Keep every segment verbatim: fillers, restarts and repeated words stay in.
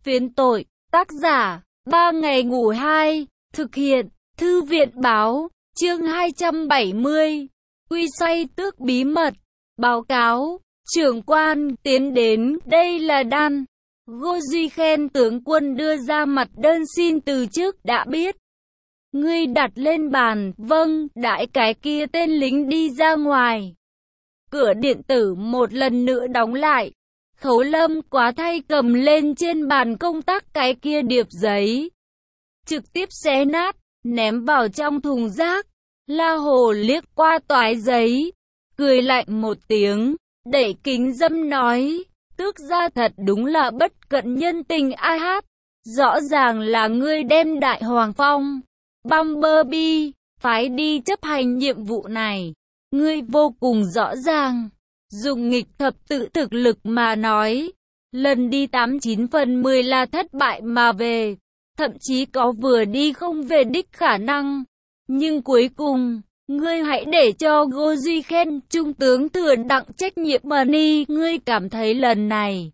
Phiến tội, tác giả, ba ngày ngủ hai, thực hiện, thư viện báo, chương hai trăm bảy mươi, quy xoay tước bí mật, báo cáo, trưởng quan, tiến đến, đây là Đan. Ngô Duy khen tướng quân đưa ra mặt đơn xin từ chức, đã biết. Ngươi đặt lên bàn, vâng, đãi cái kia tên lính đi ra ngoài. Cửa điện tử một lần nữa đóng lại. Khấu Lâm quá thay cầm lên trên bàn công tác cái kia điệp giấy. Trực tiếp xé nát, ném vào trong thùng rác. La Hồ liếc qua toái giấy, cười lạnh một tiếng, đẩy kính dâm nói, tước gia thật đúng là bất cận nhân tình ai hát. Rõ ràng là ngươi đem Đại Hoàng Phong, Bumblebee, phái đi chấp hành nhiệm vụ này. Ngươi vô cùng rõ ràng. Dùng nghịch thập tự thực lực mà nói, lần đi tám chín phần mười là thất bại mà về, thậm chí có vừa đi không về đích khả năng. Nhưng cuối cùng, ngươi hãy để cho Ngô Duy khen trung tướng thừa đặng trách nhiệm mà ni. Ngươi cảm thấy lần này,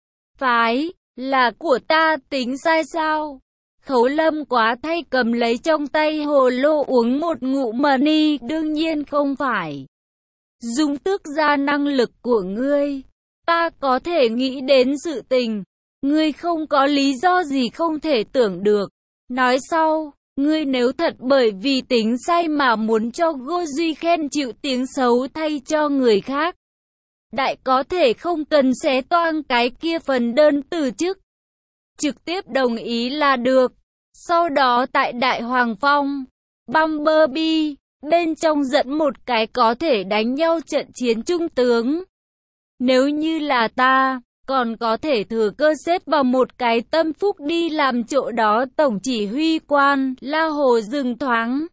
phái, là của ta tính sai sao? Khấu Lâm quá thay cầm lấy trong tay hồ lô uống một ngụm mà ni. Đương nhiên không phải. Dùng tước ra năng lực của ngươi, ta có thể nghĩ đến sự tình, ngươi không có lý do gì không thể tưởng được. Nói sau, ngươi nếu thật bởi vì tính sai mà muốn cho Ngô Duy khen chịu tiếng xấu thay cho người khác, đại có thể không cần xé toang cái kia phần đơn từ chức, trực tiếp đồng ý là được. Sau đó tại Đại Hoàng Phong, Bumblebee, bên trong dẫn một cái có thể đánh nhau trận chiến trung tướng. Nếu như là ta, còn có thể thừa cơ xếp vào một cái tâm phúc đi làm chỗ đó tổng chỉ huy quan. La Hồ dừng thoáng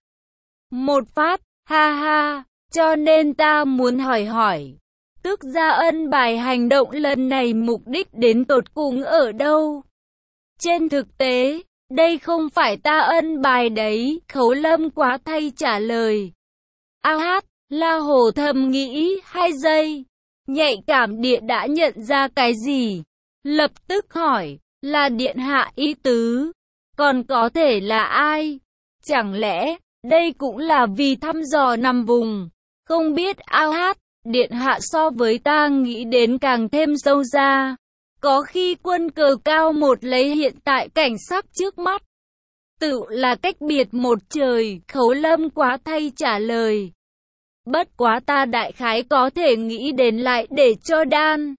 một phát, ha ha, cho nên ta muốn hỏi hỏi, tước gia ân bài hành động lần này mục đích đến tột cùng ở đâu? Trên thực tế, đây không phải ta ân bài đấy, Khấu Lâm quá thay trả lời. A hát, La Hồ thầm nghĩ hai giây, nhạy cảm điện đã nhận ra cái gì? Lập tức hỏi, là điện hạ ý tứ, còn có thể là ai? Chẳng lẽ, đây cũng là vì thăm dò nằm vùng? Không biết A hát, điện hạ so với ta nghĩ đến càng thêm sâu xa. Có khi quân cờ cao một lấy hiện tại cảnh sắc trước mắt, tự là cách biệt một trời. Khấu Lâm quá thay trả lời. Bất quá ta đại khái có thể nghĩ đến lại để cho Đan.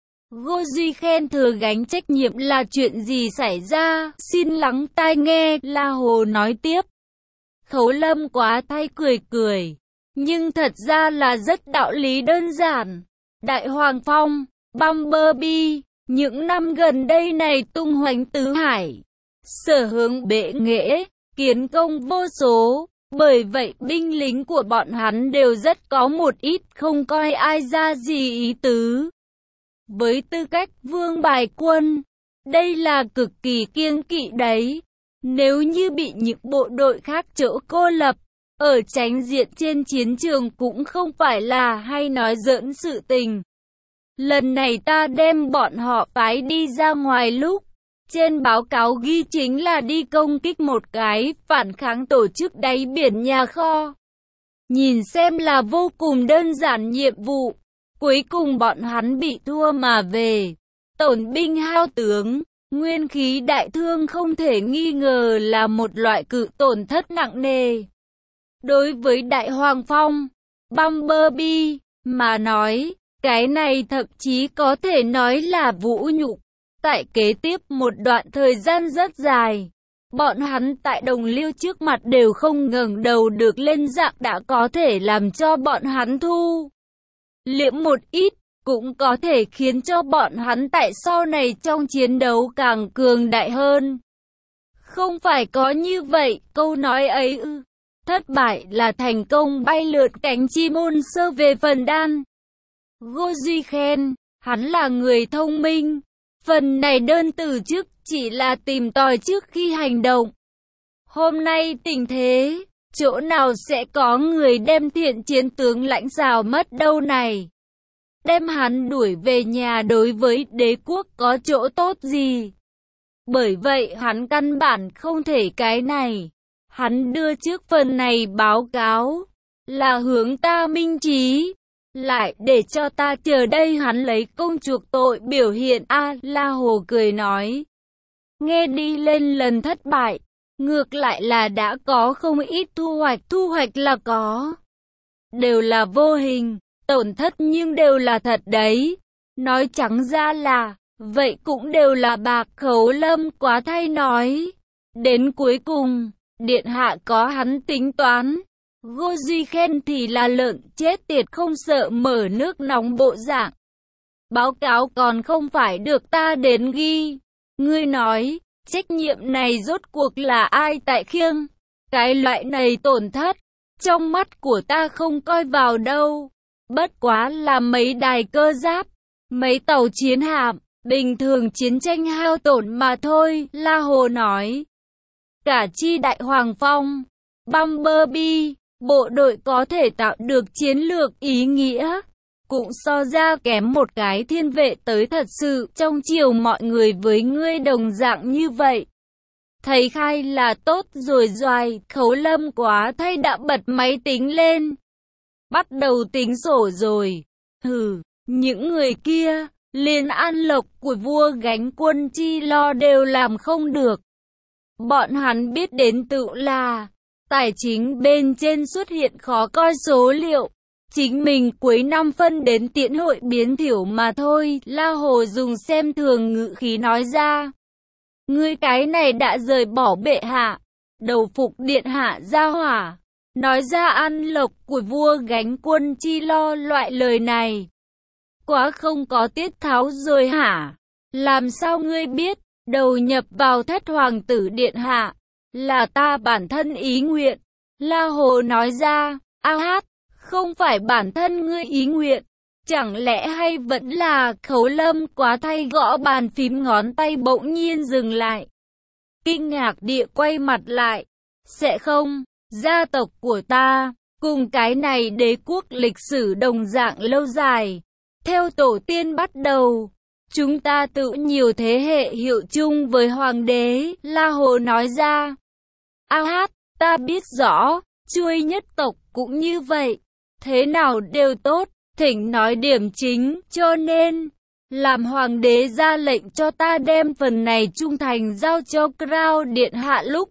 Ngô Duy khen thừa gánh trách nhiệm là chuyện gì xảy ra, xin lắng tai nghe. La Hồ nói tiếp. Khấu Lâm quá thay cười cười, nhưng thật ra là rất đạo lý đơn giản. Đại Hoàng Phong, Bumblebee, những năm gần đây này tung hoành tứ hải, sở hướng bệ nghệ, kiến công vô số. Bởi vậy binh lính của bọn hắn đều rất có một ít không coi ai ra gì ý tứ. Với tư cách vương bài quân, đây là cực kỳ kiêng kỵ đấy. Nếu như bị những bộ đội khác chỗ cô lập, ở chánh diện trên chiến trường cũng không phải là hay nói giỡn sự tình. Lần này ta đem bọn họ phái đi ra ngoài lúc, trên báo cáo ghi chính là đi công kích một cái phản kháng tổ chức đáy biển nhà kho. Nhìn xem là vô cùng đơn giản nhiệm vụ. Cuối cùng bọn hắn bị thua mà về. Tổn binh hao tướng, nguyên khí đại thương không thể nghi ngờ là một loại cự tổn thất nặng nề. Đối với Đại Hoàng Phong, Bumblebee mà nói, cái này thậm chí có thể nói là vũ nhục. Tại kế tiếp một đoạn thời gian rất dài, bọn hắn tại đồng liêu trước mặt đều không ngẩng đầu được lên, dạng đã có thể làm cho bọn hắn thu liễm một ít, cũng có thể khiến cho bọn hắn tại sau này trong chiến đấu càng cường đại hơn. Không phải có như vậy, câu nói ấy ư, thất bại là thành công, bay lượn cánh chim ôn sơ về phần Đan. Ngô Duy khen, hắn là người thông minh. Phần này đơn từ chức chỉ là tìm tòi trước khi hành động. Hôm nay tình thế, chỗ nào sẽ có người đem thiện chiến tướng lãnh rào mất đâu này? Đem hắn đuổi về nhà đối với đế quốc có chỗ tốt gì? Bởi vậy hắn căn bản không thể cái này. Hắn đưa trước phần này báo cáo, là hướng ta minh trí, lại để cho ta chờ đây hắn lấy công chuộc tội biểu hiện. A La Hồ cười nói, nghe đi lên lần thất bại, ngược lại là đã có không ít thu hoạch, thu hoạch là có. Đều là vô hình, tổn thất nhưng đều là thật đấy. Nói trắng ra là, vậy cũng đều là bạc. Khấu Lâm quá thay nói. Đến cuối cùng, điện hạ có hắn tính toán. Ngô Duy khen thì là lợn chết tiệt không sợ mở nước nóng bộ dạng. Báo cáo còn không phải được ta đến ghi. Ngươi nói, trách nhiệm này rốt cuộc là ai tại khiêng? Cái loại này tổn thất, trong mắt của ta không coi vào đâu. Bất quá là mấy đài cơ giáp, mấy tàu chiến hạm, bình thường chiến tranh hao tổn mà thôi. La Hồ nói, cả chi đại hoàng phong, Bumblebee, bộ đội có thể tạo được chiến lược ý nghĩa, cũng so ra kém một cái thiên vệ tới thật sự. Trong chiều mọi người với ngươi đồng dạng như vậy. Thầy khai là tốt rồi doài. Khấu Lâm quá thay đã bật máy tính lên. Bắt đầu tính sổ rồi. Hừ, những người kia, liền an lộc của vua gánh quân chi lo đều làm không được. Bọn hắn biết đến tự là, tài chính bên trên xuất hiện khó coi số liệu. Chính mình cuối năm phân đến tiễn hội biến thiểu mà thôi. La Hồ dùng xem thường ngữ khí nói ra. Ngươi cái này đã rời bỏ bệ hạ, đầu phục điện hạ ra hỏa. Nói ra ăn lộc của vua gánh quân chi lo loại lời này. Quá không có tiết tháo rồi hả? Làm sao ngươi biết, đầu nhập vào thất hoàng tử điện hạ, là ta bản thân ý nguyện. La Hồ nói ra, a hát, không phải bản thân ngươi ý nguyện. Chẳng lẽ hay vẫn là? Khấu Lâm quá thay gõ bàn phím, ngón tay bỗng nhiên dừng lại. Kinh ngạc địa quay mặt lại. Sẽ không, gia tộc của ta, cùng cái này đế quốc lịch sử đồng dạng lâu dài. Theo tổ tiên bắt đầu, chúng ta tự nhiều thế hệ hiệu chung với hoàng đế. La Hồ nói ra. A hát, ta biết rõ, chuôi nhất tộc cũng như vậy. Thế nào đều tốt. Thỉnh nói điểm chính, cho nên, làm hoàng đế ra lệnh cho ta đem phần này trung thành giao cho Crown điện hạ lúc.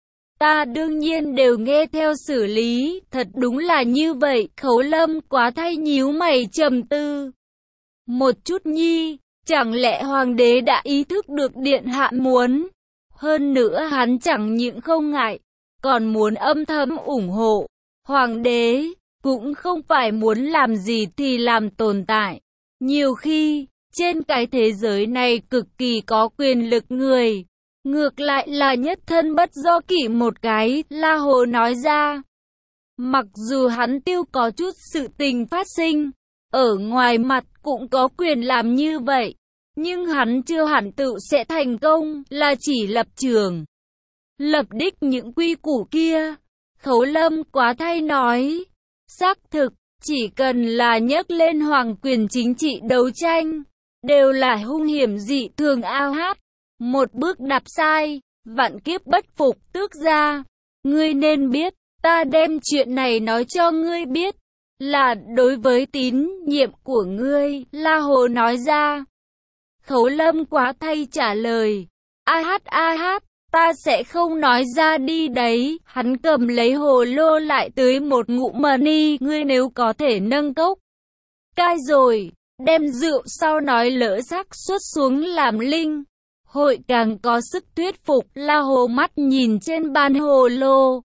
Ta đương nhiên đều nghe theo xử lý, thật đúng là như vậy. Khấu Lâm quá thay nhíu mày trầm tư. Một chút nhi, chẳng lẽ hoàng đế đã ý thức được điện hạ muốn. Hơn nữa hắn chẳng những không ngại, còn muốn âm thầm ủng hộ. Hoàng đế cũng không phải muốn làm gì thì làm tồn tại. Nhiều khi, trên cái thế giới này cực kỳ có quyền lực người, ngược lại là nhất thân bất do kỷ một cái. La Hồ nói ra. Mặc dù hắn tiêu có chút sự tình phát sinh, ở ngoài mặt cũng có quyền làm như vậy, nhưng hắn chưa hẳn tự sẽ thành công, là chỉ lập trường, lập đích những quy củ kia. Khấu Lâm quá thay nói. Xác thực, chỉ cần là nhắc lên hoàng quyền chính trị đấu tranh, đều là hung hiểm dị thường. A hát, một bước đạp sai, vạn kiếp bất phục. Tước gia, ngươi nên biết, ta đem chuyện này nói cho ngươi biết, là đối với tín nhiệm của ngươi. La Hồ nói ra. Khấu Lâm quá thay trả lời. A hát a hát, ta sẽ không nói ra đi đấy. Hắn cầm lấy hồ lô lại tưới một ngụm mani. Ngươi nếu có thể nâng cốc cai rồi, đem rượu sau nói lỡ xác suất xuống làm linh, hội càng có sức thuyết phục. La Hồ mắt nhìn trên bàn hồ lô.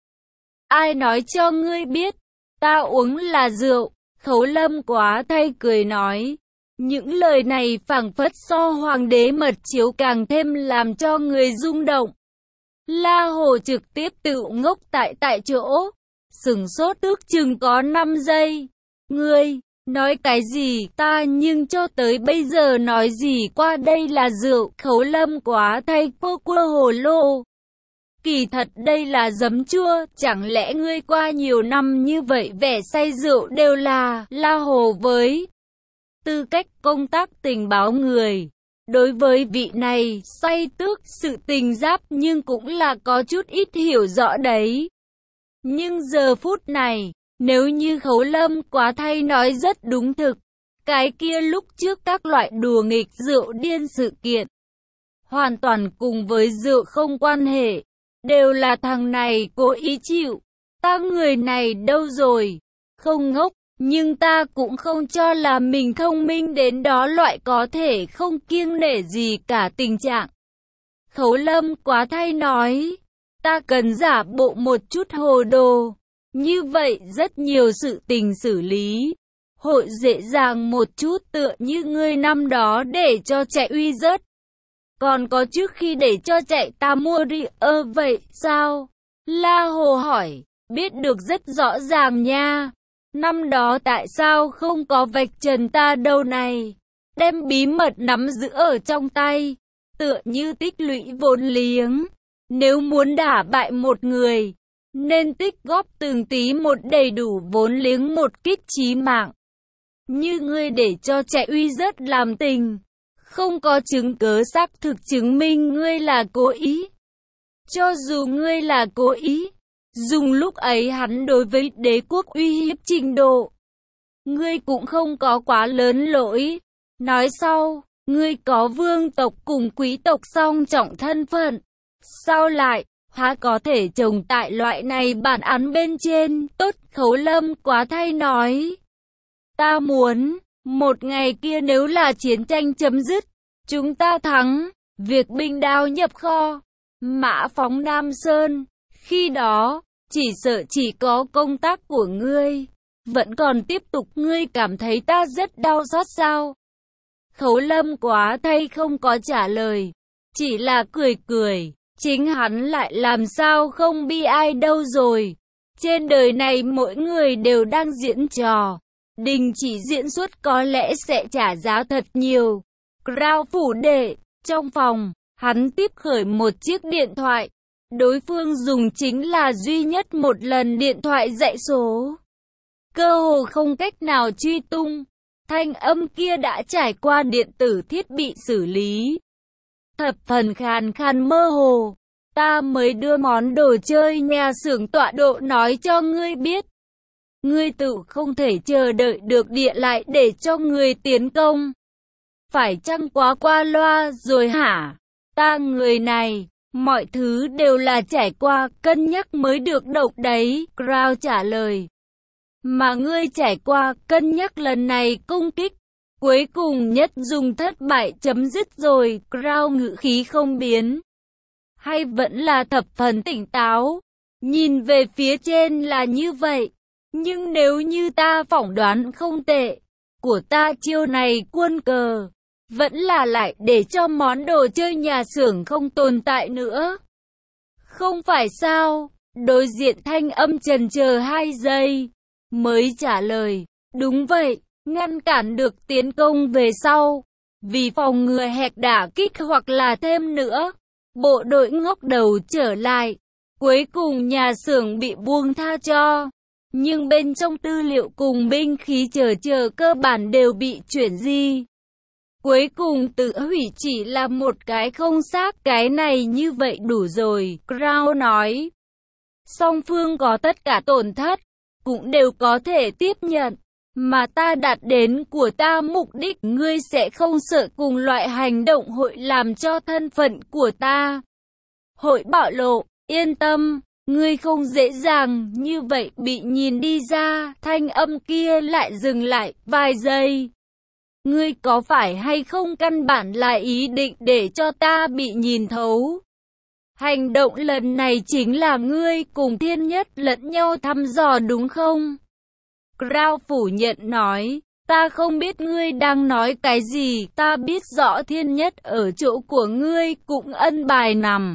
Ai nói cho ngươi biết, ta uống là rượu. Khấu Lâm quá thay cười nói. Những lời này phảng phất so hoàng đế mật chiếu càng thêm làm cho người rung động. La Hồ trực tiếp tự ngốc tại tại chỗ, sửng sốt ước chừng có năm giây. Ngươi, nói cái gì? Ta nhưng cho tới bây giờ nói gì qua đây là rượu. Khấu Lâm quá thay cô cua hồ lô. Kỳ thật đây là giấm chua, chẳng lẽ ngươi qua nhiều năm như vậy vẻ say rượu đều là? La Hồ với tư cách công tác tình báo người, Đối với vị này, say tước sự tình giáp nhưng cũng là có chút ít hiểu rõ đấy. Nhưng giờ phút này, nếu như Khấu Lâm quá thay nói rất đúng thực, cái kia lúc trước các loại đùa nghịch rượu điên sự kiện, hoàn toàn cùng với rượu không quan hệ, đều là thằng này cố ý chịu. Ta người này đâu rồi, không ngốc, nhưng ta cũng không cho là mình thông minh đến đó loại có thể không kiêng nể gì cả tình trạng. Khấu Lâm quá thay nói, ta cần giả bộ một chút hồ đồ, như vậy rất nhiều sự tình xử lý hội dễ dàng một chút, tựa như ngươi năm đó để cho chạy uy rớt. Còn có trước khi để cho chạy ta mua đi, ơ vậy sao? La Hồ hỏi, biết được rất rõ ràng nha. Năm đó tại sao không có vạch trần ta đâu này? Đem bí mật nắm giữ ở trong tay, tựa như tích lũy vốn liếng. Nếu muốn đả bại một người, nên tích góp từng tí một đầy đủ vốn liếng một kích chí mạng. Như ngươi để cho chạy uy rất làm tình, không có chứng cớ xác thực chứng minh ngươi là cố ý. Cho dù ngươi là cố ý, dùng lúc ấy hắn đối với đế quốc uy hiếp trình độ, ngươi cũng không có quá lớn lỗi. Nói sau, ngươi có vương tộc cùng quý tộc song trọng thân phận, sao lại há có thể trồng tại loại này bản án bên trên? Tốt, Khấu Lâm quá thay nói, ta muốn, một ngày kia nếu là chiến tranh chấm dứt, chúng ta thắng, việc binh đao nhập kho, mã phóng Nam Sơn, khi đó, chỉ sợ chỉ có công tác của ngươi, vẫn còn tiếp tục. Ngươi cảm thấy ta rất đau xót sao? Khấu Lâm quá thay không có trả lời, chỉ là cười cười, chính hắn lại làm sao không bi ai đâu rồi. Trên đời này mỗi người đều đang diễn trò, đình chỉ diễn xuất có lẽ sẽ trả giá thật nhiều. Crown phủ đệ, trong phòng, hắn tiếp khởi một chiếc điện thoại. Đối phương dùng chính là duy nhất một lần điện thoại dãy số, cơ hồ không cách nào truy tung. Thanh âm kia đã trải qua điện tử thiết bị xử lý, thập phần khàn khàn mơ hồ. Ta mới đưa món đồ chơi nhà xưởng tọa độ nói cho ngươi biết. Ngươi tự không thể chờ đợi được địa lại để cho người tiến công. Phải chăng quá qua loa rồi hả? Ta người này, mọi thứ đều là trải qua, cân nhắc mới được độc đấy. Crown trả lời. Mà ngươi trải qua, cân nhắc lần này công kích, cuối cùng nhất dùng thất bại chấm dứt rồi. Crown ngữ khí không biến, hay vẫn là thập phần tỉnh táo. Nhìn về phía trên là như vậy, nhưng nếu như ta phỏng đoán không tệ, của ta chiêu này quân cờ, vẫn là lại để cho món đồ chơi nhà xưởng không tồn tại nữa. Không phải sao? Đối diện thanh âm chần chờ hai giây, mới trả lời, đúng vậy, ngăn cản được tiến công về sau, vì phòng ngừa hẹp đả kích hoặc là thêm nữa, bộ đội ngóc đầu trở lại, cuối cùng nhà xưởng bị buông tha cho, nhưng bên trong tư liệu cùng binh khí chờ chờ cơ bản đều bị chuyển di. Cuối cùng tự hủy chỉ là một cái không xác, cái này như vậy đủ rồi. Crown nói, song phương có tất cả tổn thất, cũng đều có thể tiếp nhận, mà ta đạt đến của ta mục đích, ngươi sẽ không sợ cùng loại hành động hội làm cho thân phận của ta hội bạo lộ. Yên tâm, ngươi không dễ dàng như vậy bị nhìn đi ra. Thanh âm kia lại dừng lại vài giây. Ngươi có phải hay không căn bản là ý định để cho ta bị nhìn thấu? Hành động lần này chính là ngươi cùng Thiên Nhất lẫn nhau thăm dò đúng không? Crown phủ nhận nói, ta không biết ngươi đang nói cái gì, ta biết rõ Thiên Nhất ở chỗ của ngươi cũng ân bài nằm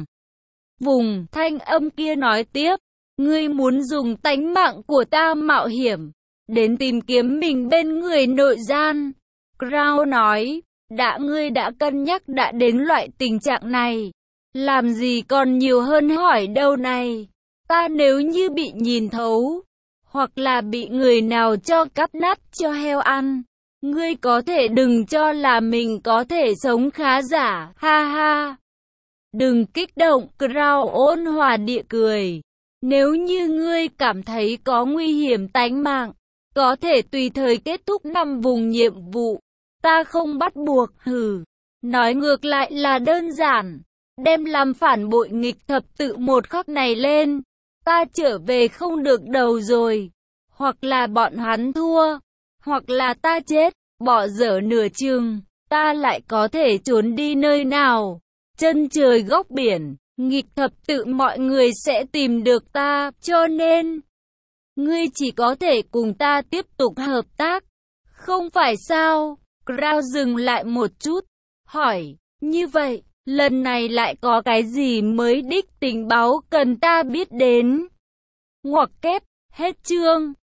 vùng. Thanh âm kia nói tiếp, ngươi muốn dùng tánh mạng của ta mạo hiểm, đến tìm kiếm mình bên người nội gian. Crown nói, đã ngươi đã cân nhắc đã đến loại tình trạng này, làm gì còn nhiều hơn hỏi đâu này. Ta nếu như bị nhìn thấu, hoặc là bị người nào cho cắp nát cho heo ăn, Ngươi có thể đừng cho là mình có thể sống khá giả, ha ha. Đừng kích động, Crow ôn hòa địa cười. Nếu như ngươi cảm thấy có nguy hiểm tánh mạng, có thể tùy thời kết thúc năm vùng nhiệm vụ. Ta không bắt buộc, hừ. Nói ngược lại là đơn giản. Đem làm phản bội nghịch thập tự một khắc này lên. Ta trở về không được đầu rồi. Hoặc là bọn hắn thua. Hoặc là ta chết, bỏ dở nửa chừng. Ta lại có thể trốn đi nơi nào? Chân trời góc biển, nghịch thập tự mọi người sẽ tìm được ta. Cho nên, ngươi chỉ có thể cùng ta tiếp tục hợp tác. Không phải sao? Crow dừng lại một chút. Hỏi, như vậy, lần này lại có cái gì mới đích tình báo cần ta biết đến? Ngoặc kép, hết chương.